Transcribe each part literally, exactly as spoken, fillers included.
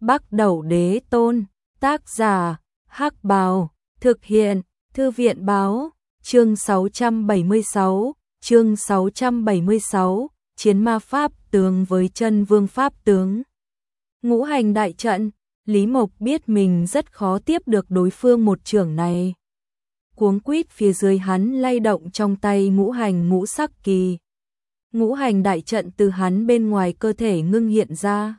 Bắc Đẩu Đế Tôn, tác giả, Hắc Bào, thực hiện, Thư viện Báo, chương sáu trăm bảy mươi sáu, chương sáu trăm bảy mươi sáu, chiến ma pháp tướng với chân vương pháp tướng. Ngũ hành đại trận, Lý Mộc biết mình rất khó tiếp được đối phương một chưởng này. Cuống quýt phía dưới hắn lay động trong tay ngũ hành ngũ sắc kỳ. Ngũ hành đại trận từ hắn bên ngoài cơ thể ngưng hiện ra,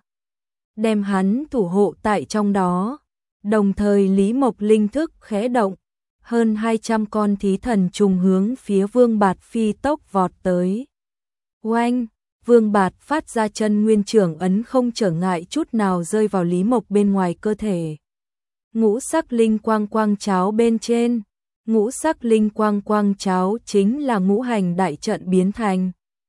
đem hắn thủ hộ tại trong đó. Đồng thời Lý Mộc linh thức khẽ động, hơn hai trăm con thí thần trùng hướng phía Vương Bạt phi tốc vọt tới. Oanh, Vương Bạt phát ra chân nguyên trưởng ấn không trở ngại chút nào rơi vào Lý Mộc bên ngoài cơ thể. Ngũ sắc linh quang quang cháo bên trên, ngũ sắc linh quang quang cháo chính là ngũ hành đại trận biến thành.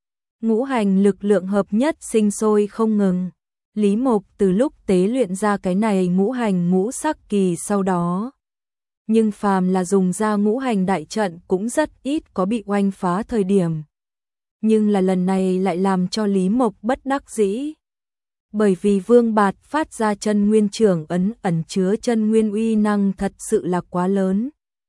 Ngũ hành lực lượng hợp nhất sinh sôi không ngừng. Lý Mộc từ lúc tế luyện ra cái này ngũ hành ngũ sắc kỳ sau đó, nhưng phàm là dùng ra ngũ hành đại trận cũng rất ít có bị oanh phá thời điểm. Nhưng là lần này lại làm cho Lý Mộc bất đắc dĩ. Bởi vì Vương Bạt phát ra chân nguyên trưởng ấn ẩn chứa chân nguyên uy năng thật sự là quá lớn.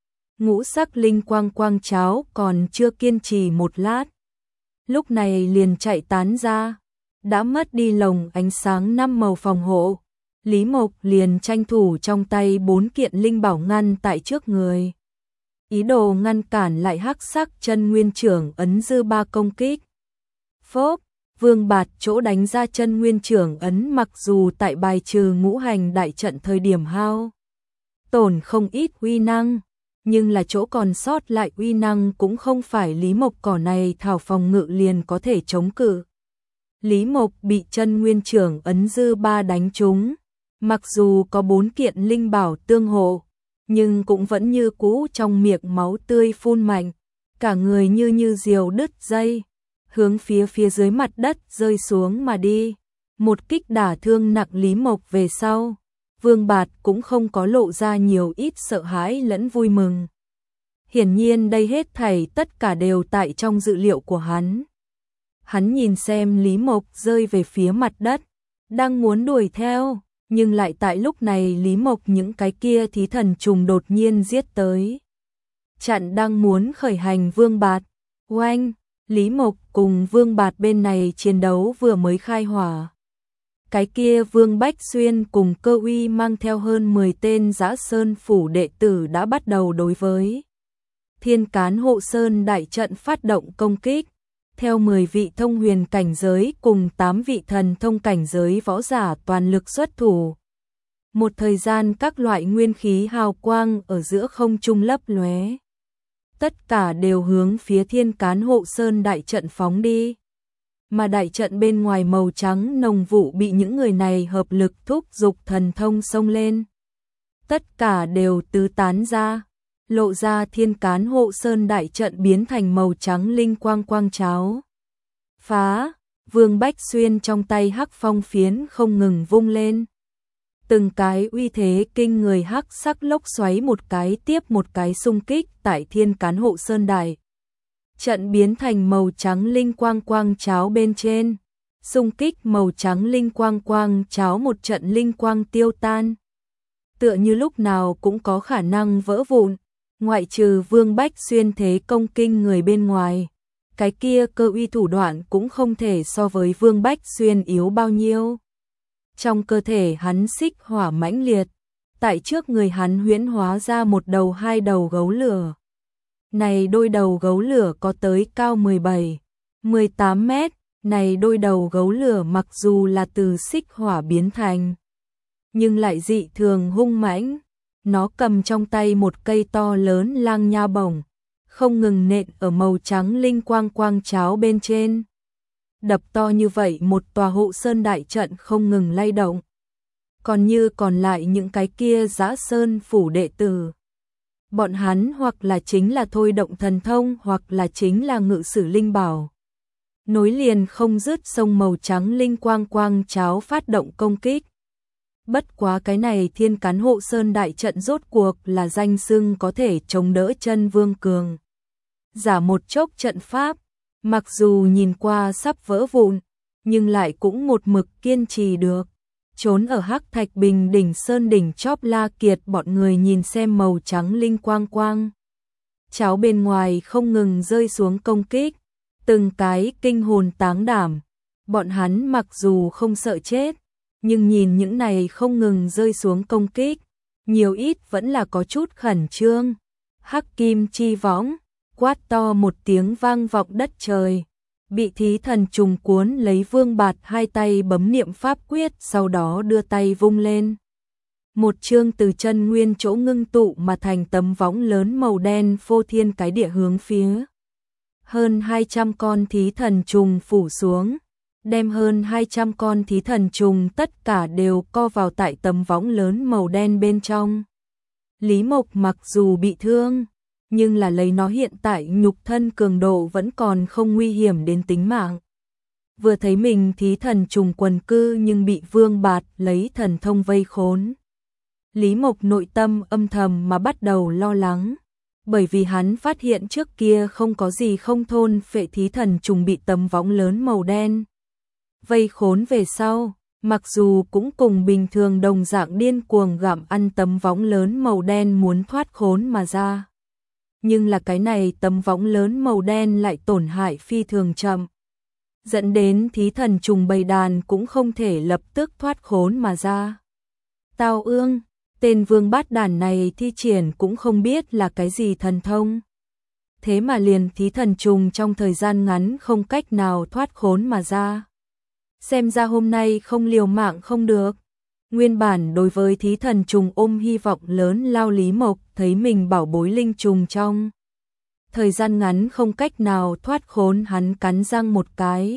Ngũ sắc linh quang quang cháo còn chưa kiên trì một lát, lúc này liền chạy tán ra, đã mất đi lồng ánh sáng năm màu phòng hộ. Lý Mộc liền tranh thủ trong tay bốn kiện linh bảo ngăn tại trước người, ý đồ ngăn cản lại hắc sắc chân nguyên trưởng ấn dư ba công kích. Phốp, Vương Bạt chỗ đánh ra chân nguyên trưởng ấn mặc dù tại bài trừ ngũ hành đại trận thời điểm hao tổn không ít uy năng, nhưng là chỗ còn sót lại uy năng cũng không phải Lý Mộc cỏ này thảo phòng ngự liền có thể chống cự. Lý Mộc bị chân nguyên trưởng ấn dư ba đánh trúng, mặc dù có bốn kiện linh bảo tương hộ, nhưng cũng vẫn như cũ trong miệng máu tươi phun mạnh, cả người như như diều đứt dây, hướng phía phía dưới mặt đất rơi xuống mà đi. Một kích đả thương nặng Lý Mộc về sau, Vương Bạt cũng không có lộ ra nhiều ít sợ hãi lẫn vui mừng. Hiển nhiên đây hết thảy tất cả đều tại trong dự liệu của hắn. Hắn nhìn xem Lý Mộc rơi về phía mặt đất, đang muốn đuổi theo, nhưng lại tại lúc này Lý Mộc những cái kia thí thần trùng đột nhiên giết tới, chặn đang muốn khởi hành Vương Bạt. Oanh, Lý Mộc cùng Vương Bạt bên này chiến đấu vừa mới khai hỏa. Cái kia Vương Bách Xuyên cùng Cơ Uy mang theo hơn mười tên Dã Sơn phủ đệ tử đã bắt đầu đối với Thiên Cán Hộ Sơn đại trận phát động công kích. Theo mười vị thông huyền cảnh giới cùng tám vị thần thông cảnh giới võ giả toàn lực xuất thủ. Một thời gian các loại nguyên khí hào quang ở giữa không trung lấp lóe, tất cả đều hướng phía Thiên Cán Hộ Sơn đại trận phóng đi. Mà đại trận bên ngoài màu trắng nồng vụ bị những người này hợp lực thúc giục thần thông xông lên, tất cả đều tứ tán ra, lộ ra Thiên Cán Hộ Sơn đại trận biến thành màu trắng linh quang quang cháo. Phá, Vương Bách Xuyên trong tay hắc phong phiến không ngừng vung lên. Từng cái uy thế kinh người hắc sắc lốc xoáy một cái tiếp một cái xung kích tại Thiên Cán Hộ Sơn đại trận biến thành màu trắng linh quang quang cháo bên trên. Xung kích màu trắng linh quang quang cháo một trận linh quang tiêu tan, tựa như lúc nào cũng có khả năng vỡ vụn. Ngoại trừ Vương Bách Xuyên thế công kinh người bên ngoài, cái kia Cơ Uy thủ đoạn cũng không thể so với Vương Bách Xuyên yếu bao nhiêu. Trong cơ thể hắn xích hỏa mãnh liệt, tại trước người hắn huyễn hóa ra một đầu hai đầu gấu lửa. Này đôi đầu gấu lửa có tới cao mười bảy, mười tám mét, này đôi đầu gấu lửa mặc dù là từ xích hỏa biến thành, nhưng lại dị thường hung mãnh. Nó cầm trong tay một cây to lớn lang nha bổng, không ngừng nện ở màu trắng linh quang quang cháo bên trên. Đập to như vậy một tòa hộ sơn đại trận không ngừng lay động. Còn như còn lại những cái kia Dã Sơn phủ đệ tử, bọn hắn hoặc là chính là thôi động thần thông hoặc là chính là ngự sử linh bảo, nối liền không dứt sông màu trắng linh quang quang cháo phát động công kích. Bất quá cái này Thiên Cán Hộ Sơn đại trận rốt cuộc là danh xưng có thể chống đỡ chân vương cường giả một chốc trận pháp, mặc dù nhìn qua sắp vỡ vụn, nhưng lại cũng một mực kiên trì được. Trốn ở Hắc Thạch Bình đỉnh sơn đỉnh chóp La Kiệt bọn người nhìn xem màu trắng linh quang quang. Cháo bên ngoài không ngừng rơi xuống công kích, từng cái kinh hồn táng đảm. Bọn hắn mặc dù không sợ chết, nhưng nhìn những này không ngừng rơi xuống công kích, nhiều ít vẫn là có chút khẩn trương. Hắc kim chi võng, quát to một tiếng vang vọng đất trời. Bị thí thần trùng cuốn lấy Vương Bạt hai tay bấm niệm pháp quyết, sau đó đưa tay vung lên. Một chương từ chân nguyên chỗ ngưng tụ mà thành tấm võng lớn màu đen phô thiên cái địa hướng phía. Hơn hai trăm con thí thần trùng phủ xuống, đem hơn hai trăm con thí thần trùng tất cả đều co vào tại tấm võng lớn màu đen bên trong. Lý Mộc mặc dù bị thương, nhưng là lấy nó hiện tại nhục thân cường độ vẫn còn không nguy hiểm đến tính mạng. Vừa thấy mình thí thần trùng quần cư nhưng bị Vương Bạt lấy thần thông vây khốn. Lý Mộc nội tâm âm thầm mà bắt đầu lo lắng, bởi vì hắn phát hiện trước kia không có gì không thôn phệ thí thần trùng bị tấm võng lớn màu đen vây khốn về sau, mặc dù cũng cùng bình thường đồng dạng điên cuồng gặm ăn tấm võng lớn màu đen muốn thoát khốn mà ra. Nhưng là cái này tấm võng lớn màu đen lại tổn hại phi thường chậm, dẫn đến thí thần trùng bầy đàn cũng không thể lập tức thoát khốn mà ra. Tào Ương, tên Vương Bát đàn này thi triển cũng không biết là cái gì thần thông. Thế mà liền thí thần trùng trong thời gian ngắn không cách nào thoát khốn mà ra. Xem ra hôm nay không liều mạng không được. Nguyên bản đối với thí thần trùng ôm hy vọng lớn lao Lý Mộc thấy mình bảo bối linh trùng trong thời gian ngắn không cách nào thoát khốn, hắn cắn răng một cái,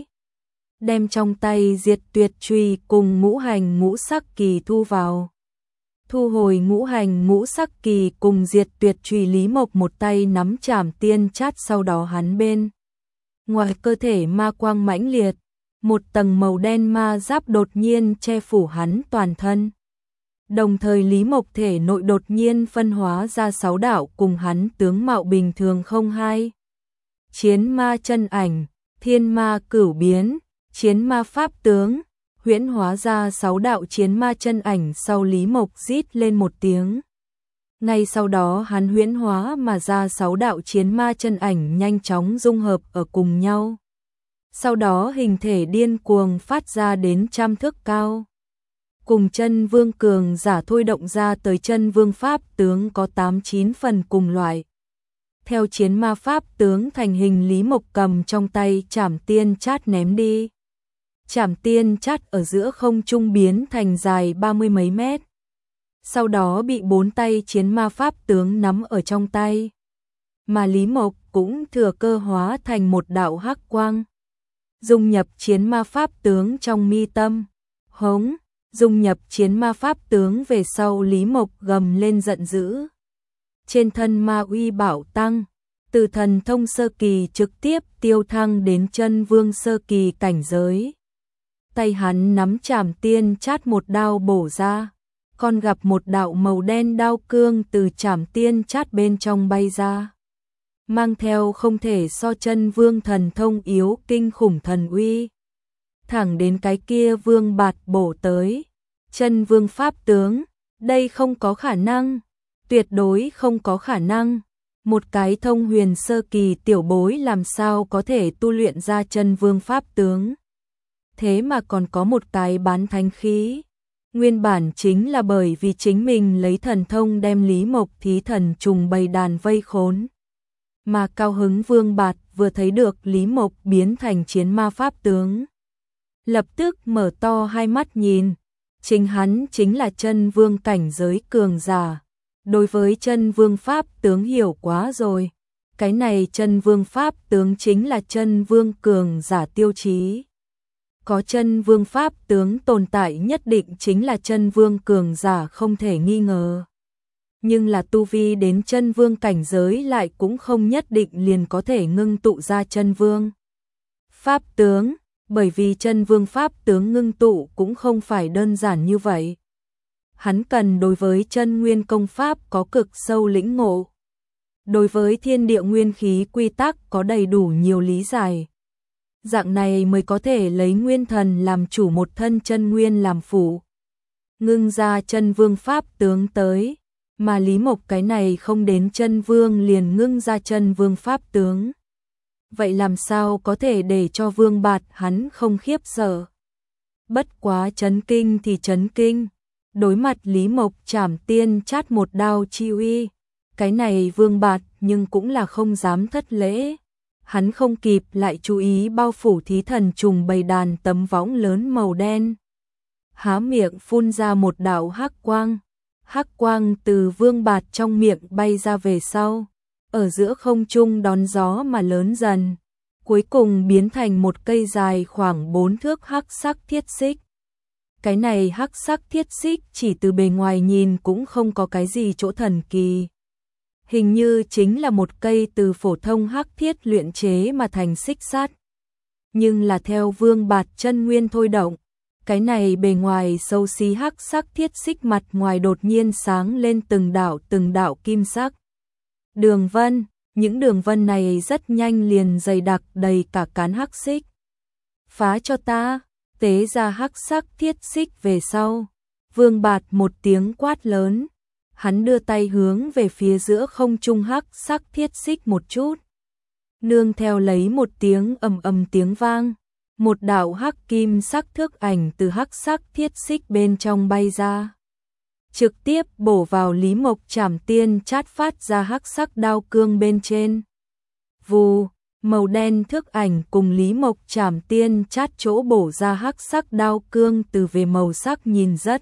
đem trong tay diệt tuyệt chùy cùng ngũ hành ngũ sắc kỳ thu vào. Thu hồi ngũ hành ngũ sắc kỳ cùng diệt tuyệt chùy, Lý Mộc một tay nắm chảm tiên chát, sau đó hắn bên ngoài cơ thể ma quang mãnh liệt, một tầng màu đen ma giáp đột nhiên che phủ hắn toàn thân. Đồng thời Lý Mộc thể nội đột nhiên phân hóa ra sáu đạo cùng hắn tướng mạo bình thường không hai. Chiến ma chân ảnh, thiên ma cửu biến, chiến ma pháp tướng, huyễn hóa ra sáu đạo chiến ma chân ảnh, sau Lý Mộc rít lên một tiếng. Ngay sau đó hắn huyễn hóa mà ra sáu đạo chiến ma chân ảnh nhanh chóng dung hợp ở cùng nhau. Sau đó hình thể điên cuồng phát ra đến trăm thước cao. Cùng chân vương cường giả thôi động ra tới chân vương pháp tướng có tám chín phần cùng loại. Theo chiến ma pháp tướng thành hình, Lý Mộc cầm trong tay chảm tiên chát ném đi. Chảm tiên chát ở giữa không trung biến thành dài ba mươi mấy mét. Sau đó bị bốn tay chiến ma pháp tướng nắm ở trong tay. Mà Lý Mộc cũng thừa cơ hóa thành một đạo hắc quang, dung nhập chiến ma pháp tướng trong mi tâm. Hống, dung nhập chiến ma pháp tướng về sau, Lý Mộc gầm lên giận dữ. Trên thân ma uy bảo tăng, từ thần thông sơ kỳ trực tiếp tiêu thăng đến chân vương sơ kỳ cảnh giới. Tay hắn nắm chảm tiên chát một đao bổ ra, còn gặp một đạo màu đen đao cương từ chảm tiên chát bên trong bay ra, mang theo không thể so chân vương thần thông yếu kinh khủng thần uy, thẳng đến cái kia Vương Bạt bổ tới. Chân vương pháp tướng, đây không có khả năng, tuyệt đối không có khả năng. Một cái thông huyền sơ kỳ tiểu bối làm sao có thể tu luyện ra chân vương pháp tướng. Thế mà còn có một cái bán thánh khí. Nguyên bản chính là bởi vì chính mình lấy thần thông đem Lý Mộc thí thần trùng bầy đàn vây khốn. Mà cao hứng Vương Bạt vừa thấy được Lý Mộc biến thành chiến ma pháp tướng, lập tức mở to hai mắt nhìn. Chính hắn chính là chân vương cảnh giới cường giả. Đối với chân vương pháp tướng hiểu quá rồi. Cái này chân vương pháp tướng chính là chân vương cường giả tiêu chí. Có chân vương pháp tướng tồn tại nhất định chính là chân vương cường giả không thể nghi ngờ. Nhưng là tu vi đến chân vương cảnh giới lại cũng không nhất định liền có thể ngưng tụ ra chân vương pháp tướng. Bởi vì chân vương pháp tướng ngưng tụ cũng không phải đơn giản như vậy. Hắn cần đối với chân nguyên công pháp có cực sâu lĩnh ngộ. Đối với thiên địa nguyên khí quy tắc có đầy đủ nhiều lý giải. Dạng này mới có thể lấy nguyên thần làm chủ, một thân chân nguyên làm phụ. ngưng ra chân vương pháp tướng tới, mà Lý Mộc cái này không đến chân vương liền ngưng ra chân vương pháp tướng. Vậy làm sao có thể để cho Vương Bạt hắn không khiếp sợ? Bất quá chấn kinh thì chấn kinh, đối mặt Lý Mộc trảm tiên chát một đao chi uy, cái này Vương Bạt nhưng cũng là không dám thất lễ. Hắn không kịp lại chú ý bao phủ thí thần trùng bầy đàn tấm võng lớn màu đen. Há miệng phun ra một đạo hắc quang, hắc quang từ Vương Bạt trong miệng bay ra về sau, ở giữa không trung đón gió mà lớn dần, cuối cùng biến thành một cây dài khoảng bốn thước hắc sắc thiết xích. Cái này hắc sắc thiết xích chỉ từ bề ngoài nhìn cũng không có cái gì chỗ thần kỳ. Hình như chính là một cây từ phổ thông hắc thiết luyện chế mà thành xích sắt. Nhưng là theo Vương Bạt chân nguyên thôi động, cái này bề ngoài xấu xí hắc sắc thiết xích mặt ngoài đột nhiên sáng lên từng đạo từng đạo kim sắc đường vân, những đường vân này rất nhanh liền dày đặc đầy cả cán hắc xích. Phá cho ta, tế ra hắc sắc thiết xích về sau. Vương Bạt một tiếng quát lớn, hắn đưa tay hướng về phía giữa không trung hắc sắc thiết xích một chút. Nương theo lấy một tiếng ầm ầm tiếng vang, một đạo hắc kim sắc thước ảnh từ hắc sắc thiết xích bên trong bay ra, trực tiếp bổ vào Lý Mộc trảm tiên chát phát ra hắc sắc đao cương bên trên. Vù, màu đen thước ảnh cùng Lý Mộc trảm tiên chát chỗ bổ ra hắc sắc đao cương từ về màu sắc nhìn rất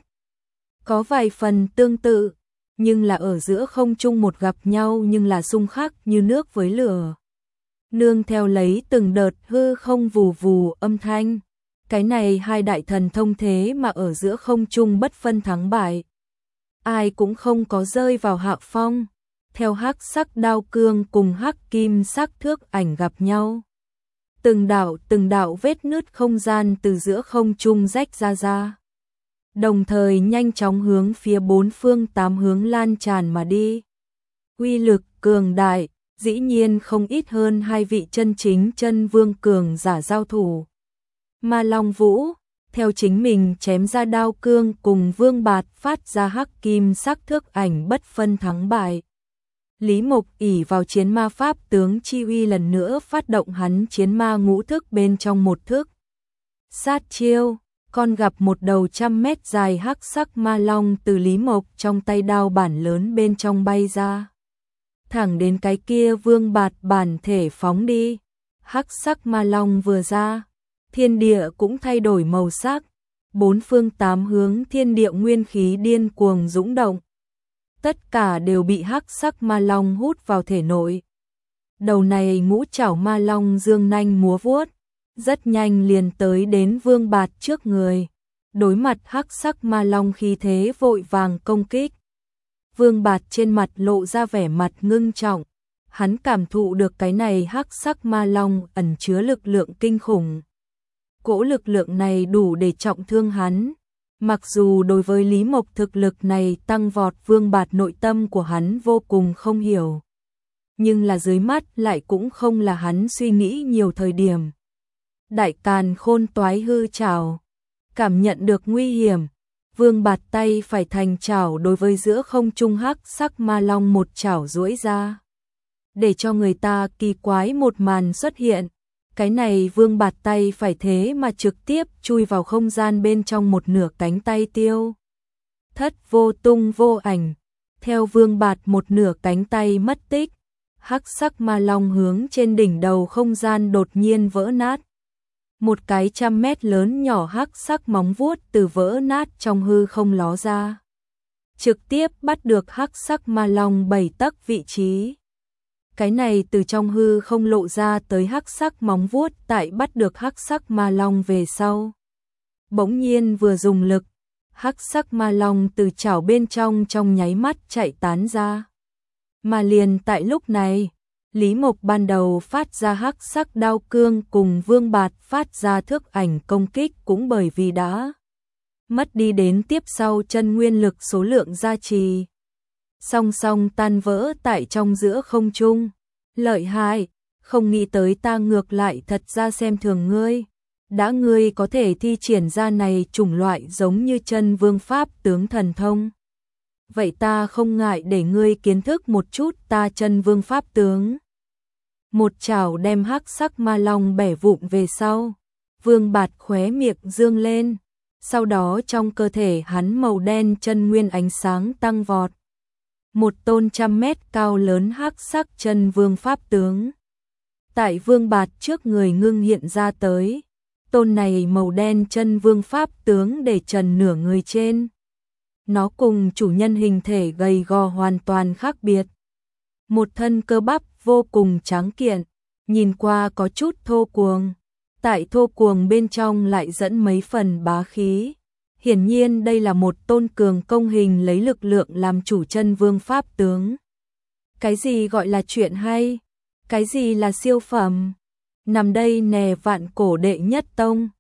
có vài phần tương tự, nhưng là ở giữa không trung một gặp nhau nhưng là xung khắc như nước với lửa. Nương theo lấy từng đợt hư không vù vù âm thanh, cái này hai đại thần thông thế mà ở giữa không trung bất phân thắng bại. Ai cũng không có rơi vào hạ phong, theo hắc sắc đao cương cùng hắc kim sắc thước ảnh gặp nhau. Từng đạo từng đạo vết nứt không gian từ giữa không trung rách ra ra, đồng thời nhanh chóng hướng phía bốn phương tám hướng lan tràn mà đi. Uy lực cường đại, dĩ nhiên không ít hơn hai vị chân chính chân vương cường giả giao thủ. Ma Long Vũ, theo chính mình chém ra đao cương cùng Vương Bạt phát ra hắc kim sắc thước ảnh bất phân thắng bại. Lý Mộc ỷ vào chiến ma pháp tướng chi uy lần nữa phát động hắn chiến ma ngũ thức bên trong một thức. Sát chiêu, con gặp một đầu trăm mét dài hắc sắc ma long từ Lý Mộc trong tay đao bản lớn bên trong bay ra, thẳng đến cái kia Vương Bạt bản thể phóng đi. Hắc sắc ma long vừa ra, thiên địa cũng thay đổi màu sắc, bốn phương tám hướng thiên địa nguyên khí điên cuồng dũng động, tất cả đều bị hắc sắc ma long hút vào thể nội. Đầu này ngũ trảo ma long dương nanh múa vuốt, rất nhanh liền tới đến Vương Bạt trước người, đối mặt hắc sắc ma long khí thế vội vàng công kích. Vương Bạt trên mặt lộ ra vẻ mặt ngưng trọng, hắn cảm thụ được cái này hắc sắc ma long ẩn chứa lực lượng kinh khủng. Cỗ lực lượng này đủ để trọng thương hắn. Mặc dù đối với Lý Mộc thực lực này tăng vọt Vương Bạt nội tâm của hắn vô cùng không hiểu, nhưng là dưới mắt lại cũng không là hắn suy nghĩ nhiều thời điểm. Đại càn khôn toái hư trảo, cảm nhận được nguy hiểm, Vương Bạt tay phải thành trảo đối với giữa không trung hắc sắc ma long một trảo duỗi ra, để cho người ta kỳ quái một màn xuất hiện. Cái này Vương Bạt tay phải thế mà trực tiếp chui vào không gian bên trong một nửa cánh tay tiêu thất vô tung vô ảnh. Theo Vương Bạt một nửa cánh tay mất tích, hắc sắc ma long hướng trên đỉnh đầu không gian đột nhiên vỡ nát. Một cái trăm mét lớn nhỏ hắc sắc móng vuốt từ vỡ nát trong hư không ló ra, trực tiếp bắt được hắc sắc ma long bảy tấc vị trí. Cái này từ trong hư không lộ ra tới hắc sắc móng vuốt tại bắt được hắc sắc ma long về sau, bỗng nhiên vừa dùng lực, hắc sắc ma long từ chảo bên trong trong nháy mắt chạy tán ra. Mà liền tại lúc này, Lý Mộc ban đầu phát ra hắc sắc đao cương cùng Vương Bạt phát ra thước ảnh công kích cũng bởi vì đã mất đi đến tiếp sau chân nguyên lực số lượng gia trì, song song tan vỡ tại trong giữa không trung. Lợi hại, không nghĩ tới ta ngược lại thật ra xem thường ngươi. đã ngươi có thể thi triển ra này chủng loại giống như chân vương pháp tướng thần thông. Vậy ta không ngại để ngươi kiến thức một chút ta chân vương pháp tướng. Một chảo đem hắc sắc ma long bẻ vụn về sau, Vương Bạt khóe miệng dương lên, sau đó trong cơ thể hắn màu đen chân nguyên ánh sáng tăng vọt. Một tôn trăm mét cao lớn hắc sắc chân vương pháp tướng. Tại Vương Bạt trước người ngưng hiện ra tới, tôn này màu đen chân vương pháp tướng để trần nửa người trên. Nó cùng chủ nhân hình thể gầy gò hoàn toàn khác biệt. Một thân cơ bắp vô cùng tráng kiện, nhìn qua có chút thô cuồng. Tại thô cuồng bên trong lại dẫn mấy phần bá khí. Hiển nhiên đây là một tôn cường công hình lấy lực lượng làm chủ chân vương pháp tướng. Cái gì gọi là chuyện hay? Cái gì là siêu phẩm? Nằm đây nè vạn cổ đệ nhất tông,